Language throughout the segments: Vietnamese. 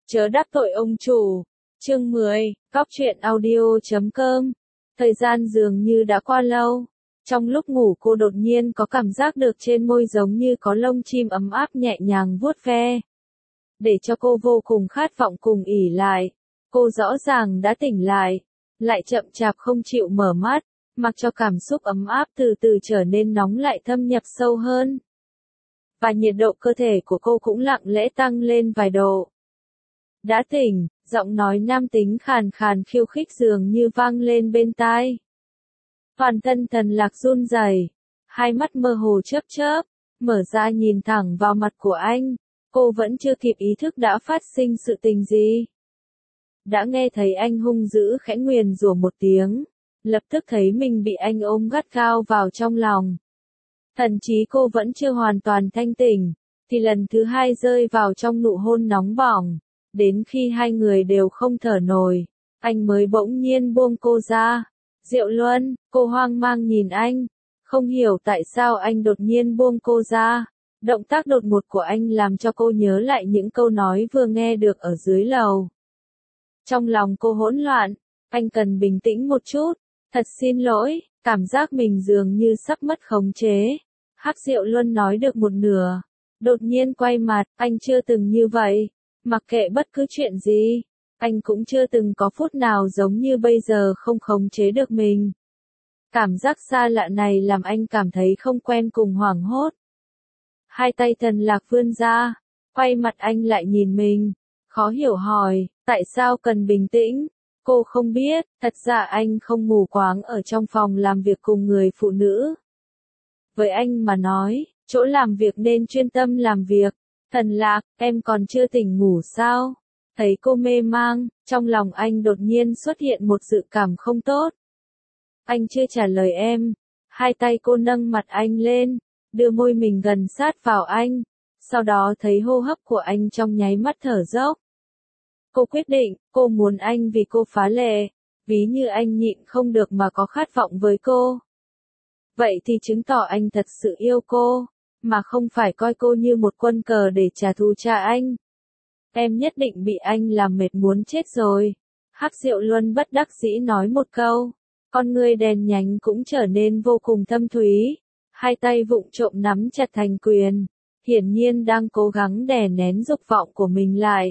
Chớ đắc tội ông chủ. Chương 10, Cóc truyện audio.com. Thời gian dường như đã qua lâu. Trong lúc ngủ cô đột nhiên có cảm giác được trên môi giống như có lông chim ấm áp nhẹ nhàng vuốt ve. Để cho cô vô cùng khát vọng cùng ỉ lại. Cô rõ ràng đã tỉnh lại, lại chậm chạp không chịu mở mắt, mặc cho cảm xúc ấm áp từ từ trở nên nóng lại thâm nhập sâu hơn. Và nhiệt độ cơ thể của cô cũng lặng lẽ tăng lên vài độ. Đã tỉnh, giọng nói nam tính khàn khàn khiêu khích dường như vang lên bên tai. Toàn thân Tần Lạc run rẩy, hai mắt mơ hồ chớp chớp, mở ra nhìn thẳng vào mặt của anh. Cô vẫn chưa kịp ý thức đã phát sinh sự tình gì. Đã nghe thấy anh hung dữ khẽ nguyền rủa một tiếng, lập tức thấy mình bị anh ôm gắt gao vào trong lòng. Thậm chí cô vẫn chưa hoàn toàn thanh tỉnh, thì lần thứ hai rơi vào trong nụ hôn nóng bỏng. Đến khi hai người đều không thở nổi, anh mới bỗng nhiên buông cô ra. Diệu Luân, cô hoang mang nhìn anh, không hiểu tại sao anh đột nhiên buông cô ra. Động tác đột ngột của anh làm cho cô nhớ lại những câu nói vừa nghe được ở dưới lầu. Trong lòng cô hỗn loạn, anh cần bình tĩnh một chút, thật xin lỗi, cảm giác mình dường như sắp mất khống chế. Hắc Diệu Luân nói được một nửa, đột nhiên quay mặt, anh chưa từng như vậy. Mặc kệ bất cứ chuyện gì, anh cũng chưa từng có phút nào giống như bây giờ không khống chế được mình. Cảm giác xa lạ này làm anh cảm thấy không quen cùng hoảng hốt. Hai tay Tần Lạc vươn ra, quay mặt anh lại nhìn mình, khó hiểu hỏi, tại sao cần bình tĩnh? Cô không biết, thật ra anh không mù quáng ở trong phòng làm việc cùng người phụ nữ. Với anh mà nói, chỗ làm việc nên chuyên tâm làm việc. Tần Lạc, em còn chưa tỉnh ngủ sao? Thấy cô mê mang, trong lòng anh đột nhiên xuất hiện một dự cảm không tốt. Anh chưa trả lời em. Hai tay cô nâng mặt anh lên, đưa môi mình gần sát vào anh, sau đó thấy hô hấp của anh trong nháy mắt thở dốc. Cô quyết định, cô muốn anh vì cô phá lệ, ví như anh nhịn không được mà có khát vọng với cô. Vậy thì chứng tỏ anh thật sự yêu cô, mà không phải coi cô như một quân cờ để trả thù cha anh. Em nhất định bị anh làm mệt muốn chết rồi. Hắc Diệu Luân bất đắc dĩ nói một câu, con người đèn nhánh cũng trở nên vô cùng thâm thúy. Hai tay vụng trộm nắm chặt thành quyền, hiển nhiên đang cố gắng đè nén dục vọng của mình lại.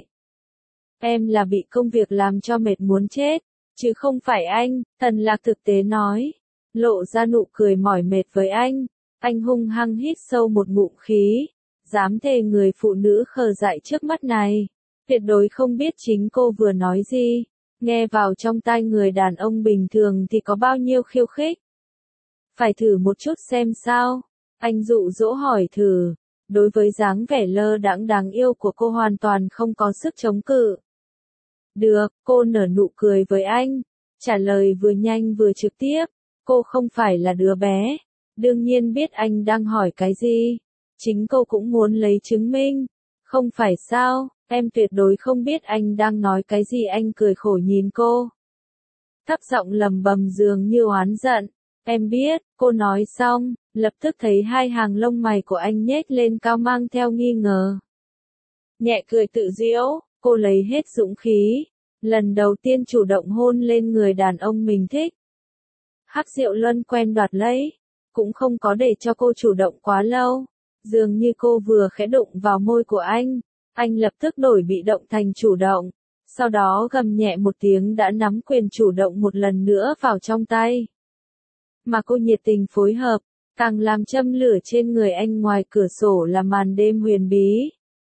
Em là bị công việc làm cho mệt muốn chết, chứ không phải anh, Tần Lạc thực tế nói, lộ ra nụ cười mỏi mệt với anh. Anh hung hăng hít sâu một ngụm khí, dám thề người phụ nữ khờ dại trước mắt này, tuyệt đối không biết chính cô vừa nói gì, nghe vào trong tai người đàn ông bình thường thì có bao nhiêu khiêu khích. Phải thử một chút xem sao, anh dụ dỗ hỏi thử, đối với dáng vẻ lơ đãng đáng yêu của cô hoàn toàn không có sức chống cự. Được, cô nở nụ cười với anh, trả lời vừa nhanh vừa trực tiếp, cô không phải là đứa bé. Đương nhiên biết anh đang hỏi cái gì. Chính cô cũng muốn lấy chứng minh. Không phải sao, em tuyệt đối không biết anh đang nói cái gì. Anh cười khổ nhìn cô, thấp giọng lầm bầm dường như oán giận. Em biết, cô nói xong, lập tức thấy hai hàng lông mày của anh nhếch lên cao mang theo nghi ngờ. Nhẹ cười tự giễu, cô lấy hết dũng khí, lần đầu tiên chủ động hôn lên người đàn ông mình thích. Hắc Diệu Luân quen đoạt lấy, cũng không có để cho cô chủ động quá lâu. Dường như cô vừa khẽ đụng vào môi của anh lập tức đổi bị động thành chủ động, sau đó gầm nhẹ một tiếng đã nắm quyền chủ động một lần nữa vào trong tay. Mà cô nhiệt tình phối hợp, càng làm châm lửa trên người anh. Ngoài cửa sổ là màn đêm huyền bí.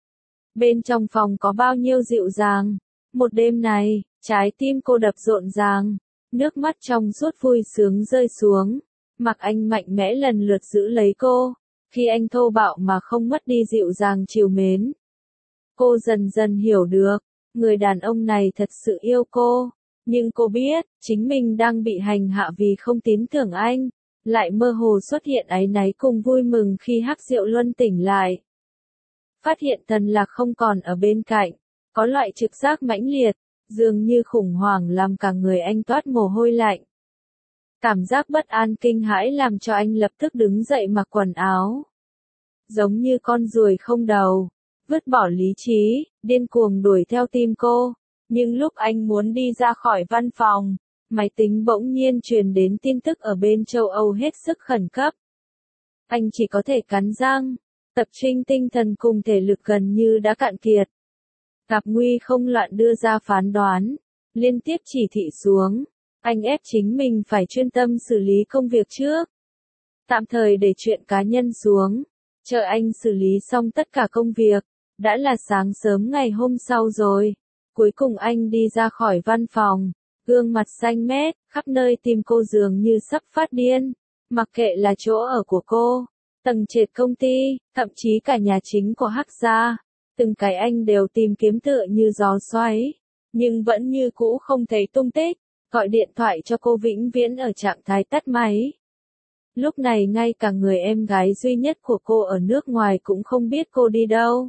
Bên trong phòng có bao nhiêu dịu dàng. Một đêm này, trái tim cô đập rộn ràng, nước mắt trong suốt vui sướng rơi xuống. Mặc anh mạnh mẽ lần lượt giữ lấy cô, khi anh thô bạo mà không mất đi dịu dàng trìu mến. Cô dần dần hiểu được, người đàn ông này thật sự yêu cô, nhưng cô biết, chính mình đang bị hành hạ vì không tin tưởng anh, lại mơ hồ xuất hiện áy náy cùng vui mừng khi Hắc Diệu Luân tỉnh lại. Phát hiện Tần Lạc không còn ở bên cạnh, có loại trực giác mãnh liệt, dường như khủng hoảng làm cả người anh toát mồ hôi lạnh. Cảm giác bất an kinh hãi làm cho anh lập tức đứng dậy mặc quần áo. Giống như con ruồi không đầu, vứt bỏ lý trí, điên cuồng đuổi theo tim cô. Nhưng lúc anh muốn đi ra khỏi văn phòng, máy tính bỗng nhiên truyền đến tin tức ở bên châu Âu hết sức khẩn cấp. Anh chỉ có thể cắn răng, tập trung tinh thần cùng thể lực gần như đã cạn kiệt. Gặp nguy không loạn đưa ra phán đoán, liên tiếp chỉ thị xuống. Anh ép chính mình phải chuyên tâm xử lý công việc trước. Tạm thời để chuyện cá nhân xuống, chờ anh xử lý xong tất cả công việc. Đã là sáng sớm ngày hôm sau rồi. Cuối cùng anh đi ra khỏi văn phòng, gương mặt xanh mét, khắp nơi tìm cô dường như sắp phát điên. Mặc kệ là chỗ ở của cô, tầng trệt công ty, thậm chí cả nhà chính của Hắc gia, từng cái anh đều tìm kiếm tựa như gió xoáy, nhưng vẫn như cũ không thấy tung tích. Gọi điện thoại cho cô vĩnh viễn ở trạng thái tắt máy. Lúc này ngay cả người em gái duy nhất của cô ở nước ngoài cũng không biết cô đi đâu.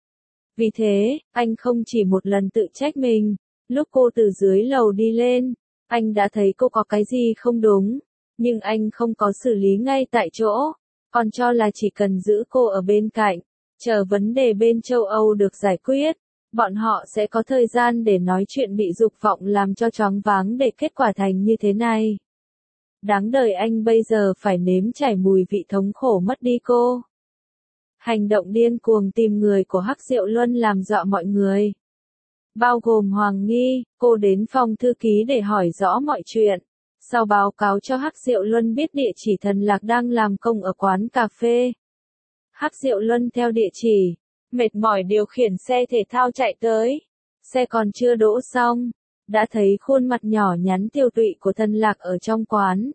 Vì thế, anh không chỉ một lần tự trách mình. Lúc cô từ dưới lầu đi lên, anh đã thấy cô có cái gì không đúng, nhưng anh không có xử lý ngay tại chỗ, còn cho là chỉ cần giữ cô ở bên cạnh, chờ vấn đề bên châu Âu được giải quyết, bọn họ sẽ có thời gian để nói chuyện, bị dục vọng làm cho choáng váng để kết quả thành như thế này. Đáng đời anh bây giờ phải nếm trải mùi vị thống khổ mất đi cô. Hành động điên cuồng tìm người của Hắc Diệu Luân làm dọa mọi người. Bao gồm Hoàng Nghi, cô đến phòng thư ký để hỏi rõ mọi chuyện. Sau báo cáo cho Hắc Diệu Luân biết địa chỉ Thần Lạc đang làm công ở quán cà phê. Hắc Diệu Luân theo địa chỉ, mệt mỏi điều khiển xe thể thao chạy tới. Xe còn chưa đỗ xong, đã thấy khuôn mặt nhỏ nhắn tiều tụy của Thần Lạc ở trong quán.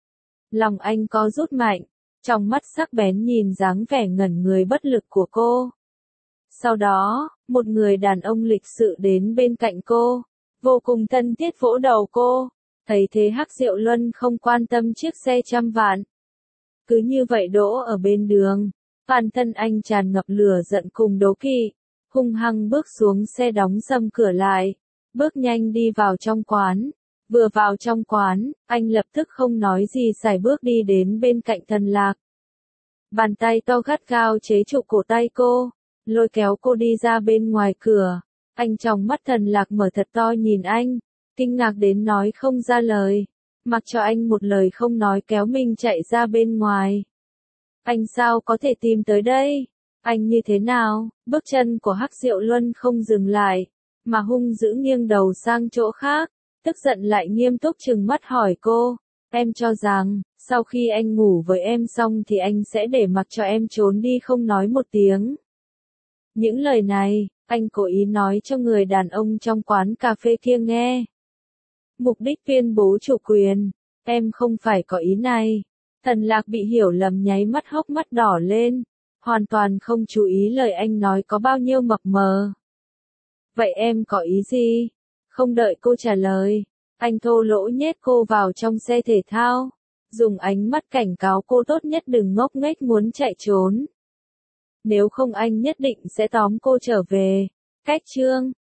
Lòng anh co rút mạnh, trong mắt sắc bén nhìn dáng vẻ ngẩn người bất lực của cô. Sau đó, một người đàn ông lịch sự đến bên cạnh cô, vô cùng thân thiết vỗ đầu cô. Thấy thế Hắc Diệu Luân không quan tâm chiếc xe trăm vạn. Cứ như vậy đỗ ở bên đường, toàn thân anh tràn ngập lửa giận cùng đố kỵ, hung hăng bước xuống xe đóng sầm cửa lại, bước nhanh đi vào trong quán. Vừa vào trong quán, anh lập tức không nói gì sải bước đi đến bên cạnh Thần Lạc. Bàn tay to gắt gao chế trụ cổ tay cô, lôi kéo cô đi ra bên ngoài cửa. Anh trong mắt Thần Lạc mở thật to nhìn anh, kinh ngạc đến nói không ra lời, mặc cho anh một lời không nói kéo mình chạy ra bên ngoài. Anh sao có thể tìm tới đây? Anh như thế nào? Bước chân của Hắc Diệu Luân không dừng lại, mà hung dữ nghiêng đầu sang chỗ khác, tức giận lại nghiêm túc trừng mắt hỏi cô, em cho rằng, sau khi anh ngủ với em xong thì anh sẽ để mặc cho em trốn đi không nói một tiếng. Những lời này, anh cố ý nói cho người đàn ông trong quán cà phê kia nghe. Mục đích tuyên bố chủ quyền, em không phải có ý này. Thần Lạc bị hiểu lầm nháy mắt hốc mắt đỏ lên, hoàn toàn không chú ý lời anh nói có bao nhiêu mập mờ. Vậy em có ý gì? Không đợi cô trả lời, anh thô lỗ nhét cô vào trong xe thể thao, dùng ánh mắt cảnh cáo cô tốt nhất đừng ngốc nghếch muốn chạy trốn. Nếu không anh nhất định sẽ tóm cô trở về. Cách chương